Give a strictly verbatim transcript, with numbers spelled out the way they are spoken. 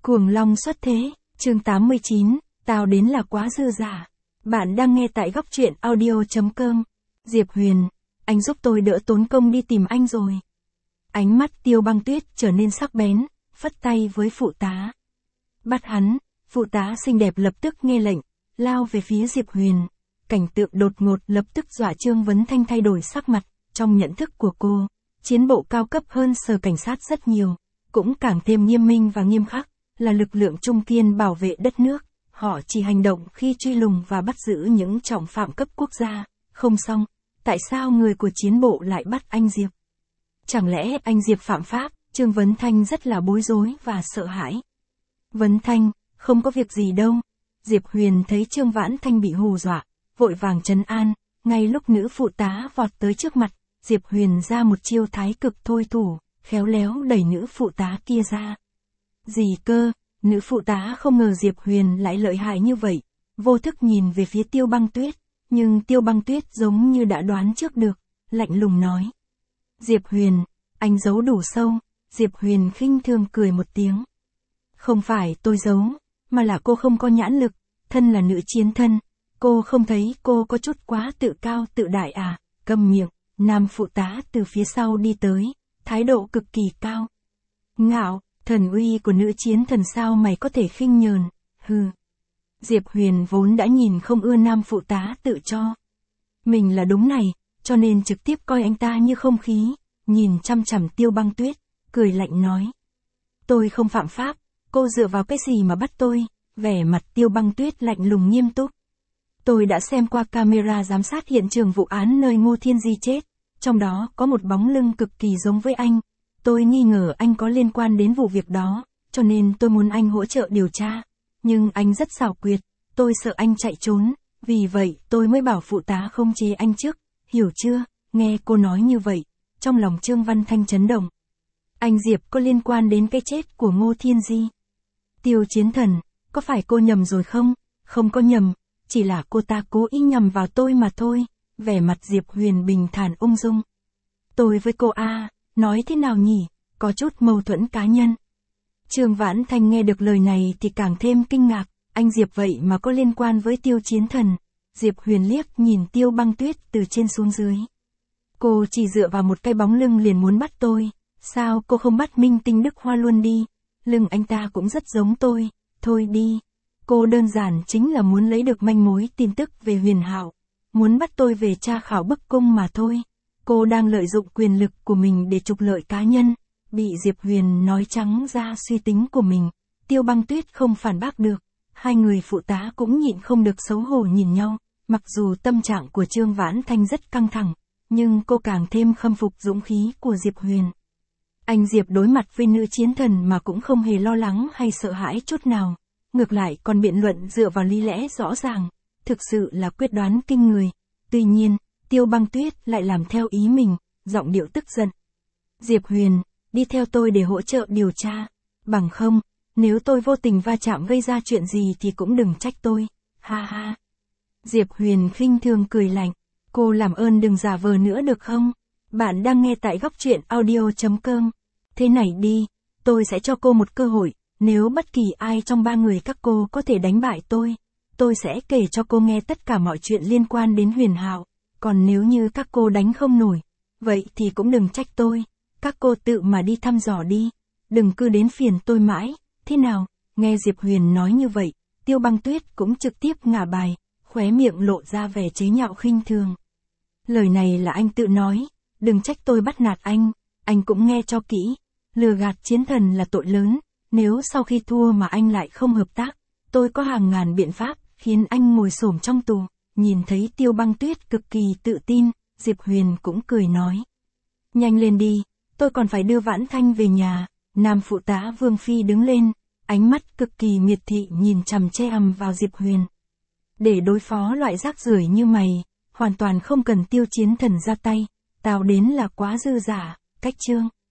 Cuồng long xuất thế, chương tám mươi chín, tao đến là quá dư giả. Bạn đang nghe tại góc truyện audio chấm com. Diệp Huyền, anh giúp tôi đỡ tốn công đi tìm anh rồi. Ánh mắt Tiêu Băng Tuyết trở nên sắc bén, phất tay với phụ tá. Bắt hắn, phụ tá xinh đẹp lập tức nghe lệnh, lao về phía Diệp Huyền. Cảnh tượng đột ngột lập tức dọa Trương Vấn Thanh thay đổi sắc mặt, trong nhận thức của cô, chiến bộ cao cấp hơn sở cảnh sát rất nhiều, cũng càng thêm nghiêm minh và nghiêm khắc, là lực lượng trung kiên bảo vệ đất nước. Họ chỉ hành động khi truy lùng và bắt giữ những trọng phạm cấp quốc gia. Không xong, tại sao người của chiến bộ lại bắt anh Diệp? Chẳng lẽ anh Diệp phạm pháp? Trương Vấn Thanh rất là bối rối và sợ hãi. Vấn Thanh, không có việc gì đâu. Diệp Huyền thấy Trương Vãn Thanh bị hù dọa, vội vàng trấn an. Ngay lúc nữ phụ tá vọt tới trước mặt, Diệp Huyền ra một chiêu thái cực thôi thủ, khéo léo đẩy nữ phụ tá kia ra. Gì cơ? Nữ phụ tá không ngờ Diệp Huyền lại lợi hại như vậy, vô thức nhìn về phía Tiêu Băng Tuyết, nhưng Tiêu Băng Tuyết giống như đã đoán trước được, lạnh lùng nói. Diệp Huyền, anh giấu đủ sâu. Diệp Huyền khinh thường cười một tiếng. Không phải tôi giấu, mà là cô không có nhãn lực, thân là nữ chiến thân, cô không thấy cô có chút quá tự cao tự đại à? Câm miệng. Nam phụ tá từ phía sau đi tới, thái độ cực kỳ cao. Ngạo, thần uy của nữ chiến thần sao mày có thể khinh nhờn, hừ. Diệp Huyền vốn đã nhìn không ưa nam phụ tá tự cho mình là đúng này, cho nên trực tiếp coi anh ta như không khí, nhìn chăm chằm Tiêu Băng Tuyết, cười lạnh nói. Tôi không phạm pháp, cô dựa vào cái gì mà bắt tôi? Vẻ mặt Tiêu Băng Tuyết lạnh lùng nghiêm túc. Tôi đã xem qua camera giám sát hiện trường vụ án nơi Ngô Thiên Di chết, trong đó có một bóng lưng cực kỳ giống với anh. Tôi nghi ngờ anh có liên quan đến vụ việc đó, cho nên tôi muốn anh hỗ trợ điều tra. Nhưng anh rất xảo quyệt, tôi sợ anh chạy trốn, vì vậy tôi mới bảo phụ tá không chế anh trước, hiểu chưa? Nghe cô nói như vậy, trong lòng Trương Văn Thanh chấn động. Anh Diệp có liên quan đến cái chết của Ngô Thiên Di? Tiêu Chiến Thần, có phải cô nhầm rồi không? Không có nhầm, chỉ là cô ta cố ý nhầm vào tôi mà thôi. Vẻ mặt Diệp Huyền bình thản ung dung. Tôi với cô A, nói thế nào nhỉ? Có chút mâu thuẫn cá nhân. Trương Vãn Thanh nghe được lời này thì càng thêm kinh ngạc, anh Diệp vậy mà có liên quan với Tiêu Chiến Thần. Diệp Huyền liếc nhìn Tiêu Băng Tuyết từ trên xuống dưới. Cô chỉ dựa vào một cái bóng lưng liền muốn bắt tôi, sao cô không bắt Minh Tinh Đức Hoa luôn đi? Lưng anh ta cũng rất giống tôi, thôi đi. Cô đơn giản chính là muốn lấy được manh mối tin tức về Huyền Hạo, muốn bắt tôi về tra khảo bức cung mà thôi. Cô đang lợi dụng quyền lực của mình để trục lợi cá nhân. Bị Diệp Huyền nói trắng ra suy tính của mình, Tiêu Băng Tuyết không phản bác được. Hai người phụ tá cũng nhịn không được xấu hổ nhìn nhau. Mặc dù tâm trạng của Trương Vãn Thanh rất căng thẳng, nhưng cô càng thêm khâm phục dũng khí của Diệp Huyền. Anh Diệp đối mặt với nữ chiến thần mà cũng không hề lo lắng hay sợ hãi chút nào. Ngược lại còn biện luận dựa vào lý lẽ rõ ràng, thực sự là quyết đoán kinh người. Tuy nhiên, Tiêu Băng Tuyết lại làm theo ý mình, giọng điệu tức giận. Diệp Huyền, đi theo tôi để hỗ trợ điều tra. Bằng không, nếu tôi vô tình va chạm gây ra chuyện gì thì cũng đừng trách tôi. Ha ha. Diệp Huyền khinh thường cười lạnh. Cô làm ơn đừng giả vờ nữa được không? Bạn đang nghe tại góc truyện audio chấm com. Thế này đi, tôi sẽ cho cô một cơ hội. Nếu bất kỳ ai trong ba người các cô có thể đánh bại tôi, tôi sẽ kể cho cô nghe tất cả mọi chuyện liên quan đến Huyền Hạo. Còn nếu như các cô đánh không nổi, vậy thì cũng đừng trách tôi. Các cô tự mà đi thăm dò đi, đừng cứ đến phiền tôi mãi. Thế nào? Nghe Diệp Huyền nói như vậy, Tiêu Băng Tuyết cũng trực tiếp ngả bài, khóe miệng lộ ra vẻ chế nhạo khinh thường. Lời này là anh tự nói, đừng trách tôi bắt nạt anh, anh cũng nghe cho kỹ. Lừa gạt chiến thần là tội lớn, nếu sau khi thua mà anh lại không hợp tác, tôi có hàng ngàn biện pháp khiến anh ngồi xổm trong tù. Nhìn thấy Tiêu Băng Tuyết cực kỳ tự tin, Diệp Huyền cũng cười nói. Nhanh lên đi, tôi còn phải đưa Vãn Thanh về nhà. Nam phụ tá Vương Phi đứng lên, ánh mắt cực kỳ miệt thị nhìn chằm che ầm vào Diệp Huyền. Để đối phó loại rác rưởi như mày, hoàn toàn không cần Tiêu Chiến Thần ra tay, tao đến là quá dư giả, cách chương.